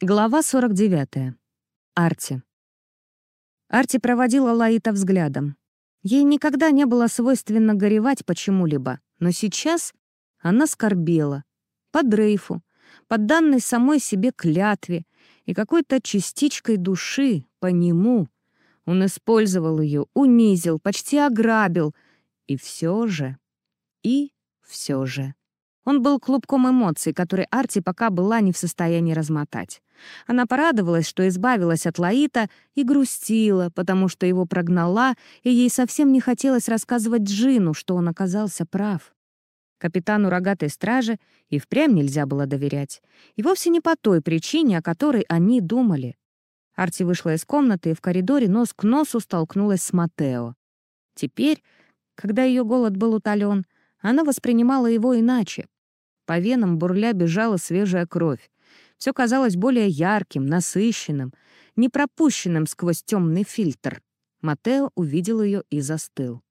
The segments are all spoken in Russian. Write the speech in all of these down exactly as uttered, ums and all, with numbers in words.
Глава сорок девятая. Арти. Арти проводила Лаита взглядом. Ей никогда не было свойственно горевать почему-либо, но сейчас она скорбела. По Дрейфу, по данной самой себе клятве и какой-то частичкой души по нему. Он использовал ее, унизил, почти ограбил. И все же... И все же... Он был клубком эмоций, которые Арти пока была не в состоянии размотать. Она порадовалась, что избавилась от Лаита, и грустила, потому что его прогнала, и ей совсем не хотелось рассказывать Джину, что он оказался прав. Капитану рогатой стражи и впрямь нельзя было доверять. И вовсе не по той причине, о которой они думали. Арти вышла из комнаты и в коридоре нос к носу столкнулась с Матео. Теперь, когда ее голод был утолен, она воспринимала его иначе. По венам бурля бежала свежая кровь. Все казалось более ярким, насыщенным, не пропущенным сквозь темный фильтр. Матео увидел ее и застыл.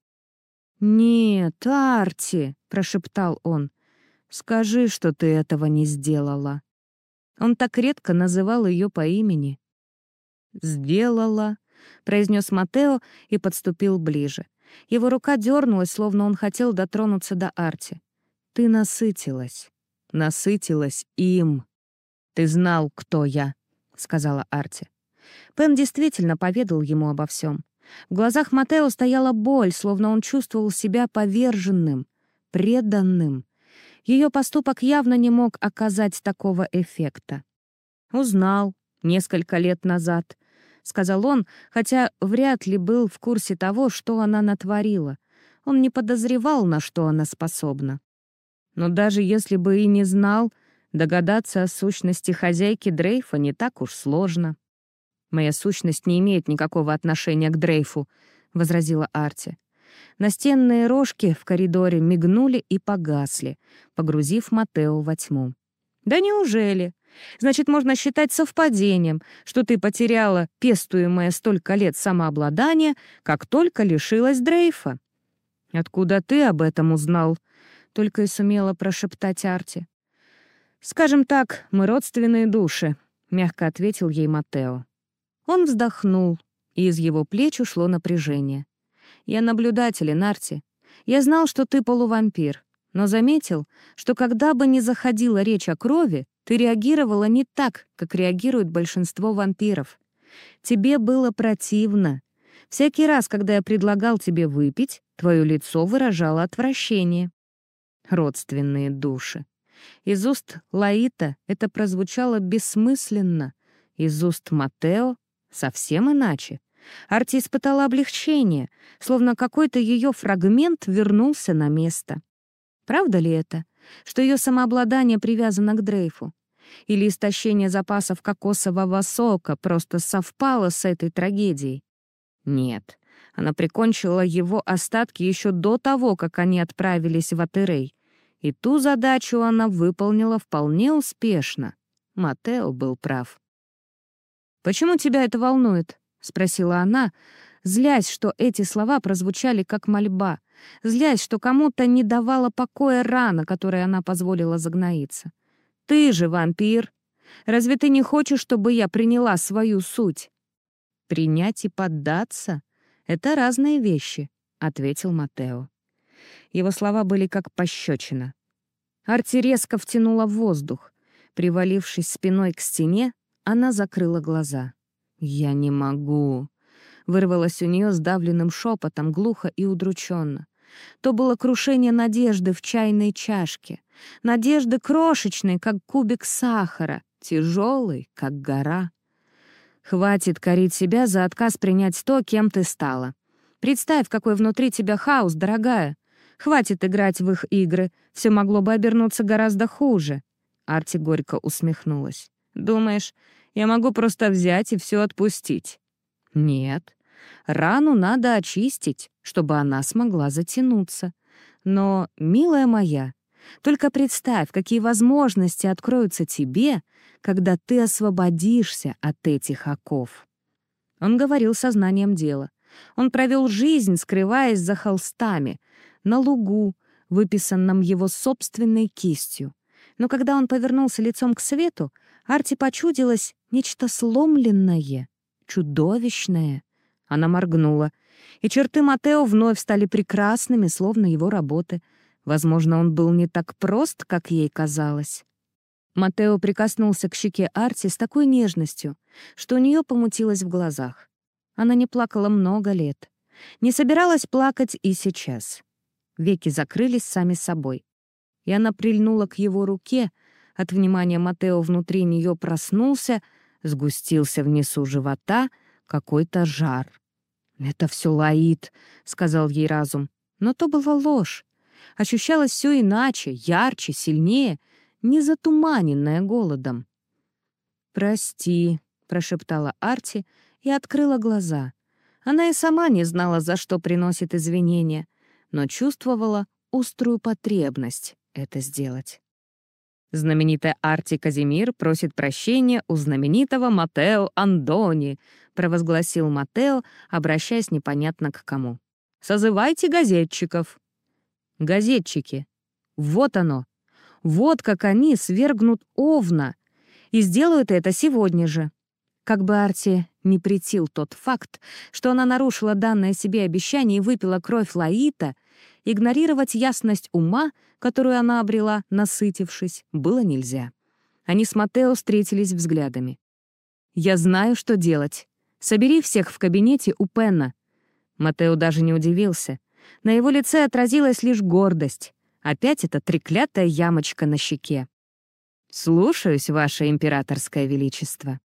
«Нет, Арти», — прошептал он, — «скажи, что ты этого не сделала». Он так редко называл ее по имени. «Сделала», — произнес Матео и подступил ближе. Его рука дернулась, словно он хотел дотронуться до Арти. «Ты насытилась. Насытилась им. Ты знал, кто я», — сказала Арти. Пен действительно поведал ему обо всем. В глазах Матео стояла боль, словно он чувствовал себя поверженным, преданным. Ее поступок явно не мог оказать такого эффекта. «Узнал несколько лет назад», — сказал он, хотя вряд ли был в курсе того, что она натворила. Он не подозревал, на что она способна. Но даже если бы и не знал, догадаться о сущности хозяйки Дрейфа не так уж сложно. «Моя сущность не имеет никакого отношения к Дрейфу», — возразила Арти. Настенные рожки в коридоре мигнули и погасли, погрузив Матео во тьму. «Да неужели? Значит, можно считать совпадением, что ты потеряла пестуемое столько лет самообладание, как только лишилась Дрейфа». «Откуда ты об этом узнал?» — только и сумела прошептать Арти. «Скажем так, мы родственные души», — мягко ответил ей Матео. Он вздохнул, и из его плеч ушло напряжение. «Я наблюдателен, Арти. Я знал, что ты полувампир, но заметил, что когда бы ни заходила речь о крови, ты реагировала не так, как реагирует большинство вампиров. Тебе было противно. Всякий раз, когда я предлагал тебе выпить, твое лицо выражало отвращение». Родственные души. Из уст Лаита это прозвучало бессмысленно, из уст Матео совсем иначе. Арти испытала облегчение, словно какой-то ее фрагмент вернулся на место. Правда ли это, что ее самообладание привязано к Дрейфу? Или истощение запасов кокосового сока просто совпало с этой трагедией? Нет, она прикончила его остатки еще до того, как они отправились в Атерей. И ту задачу она выполнила вполне успешно. Матео был прав. «Почему тебя это волнует?» — спросила она, злясь, что эти слова прозвучали как мольба, злясь, что кому-то не давала покоя рана, которой она позволила загноиться. «Ты же вампир. Разве ты не хочешь, чтобы я приняла свою суть?» «Принять и поддаться — это разные вещи», — ответил Матео. Его слова были как пощечина. Арти резко втянула воздух. Привалившись спиной к стене, она закрыла глаза. «Я не могу», — вырвалось у нее сдавленным шепотом, глухо и удрученно. То было крушение надежды в чайной чашке. Надежды крошечной, как кубик сахара, тяжелой, как гора. «Хватит корить себя за отказ принять то, кем ты стала. Представь, какой внутри тебя хаос, дорогая. Хватит играть в их игры, все могло бы обернуться гораздо хуже». Арти горько усмехнулась. «Думаешь, я могу просто взять и все отпустить?» «Нет. Рану надо очистить, чтобы она смогла затянуться. Но, милая моя, только представь, какие возможности откроются тебе, когда ты освободишься от этих оков». Он говорил сознанием дела. Он провел жизнь, скрываясь за холстами, на лугу, выписанном его собственной кистью. Но когда он повернулся лицом к свету, Арти почудилось нечто сломленное, чудовищное. Она моргнула, и черты Матео вновь стали прекрасными, словно его работы. Возможно, он был не так прост, как ей казалось. Матео прикоснулся к щеке Арти с такой нежностью, что у нее помутилось в глазах. Она не плакала много лет. Не собиралась плакать и сейчас. Веки закрылись сами собой. И она прильнула к его руке. От внимания Матео внутри нее проснулся, сгустился внизу живота какой-то жар. «Это все Лаид», — сказал ей разум. Но то была ложь. Ощущалось все иначе, ярче, сильнее, не затуманенное голодом. «Прости», — прошептала Арти и открыла глаза. Она и сама не знала, за что приносит извинения, но чувствовала острую потребность это сделать. «Знаменитая Арти Казимир просит прощения у знаменитого Матео Андони», — провозгласил Матео, обращаясь непонятно к кому. «Созывайте газетчиков». Газетчики. Вот оно. Вот как они свергнут Овна. И сделают это сегодня же. Как бы Арти не претил тот факт, что она нарушила данное себе обещание и выпила кровь Лаита, игнорировать ясность ума, которую она обрела, насытившись, было нельзя. Они с Матео встретились взглядами. «Я знаю, что делать. Собери всех в кабинете у Пенна». Матео даже не удивился. На его лице отразилась лишь гордость. Опять эта треклятая ямочка на щеке. «Слушаюсь, ваше императорское величество».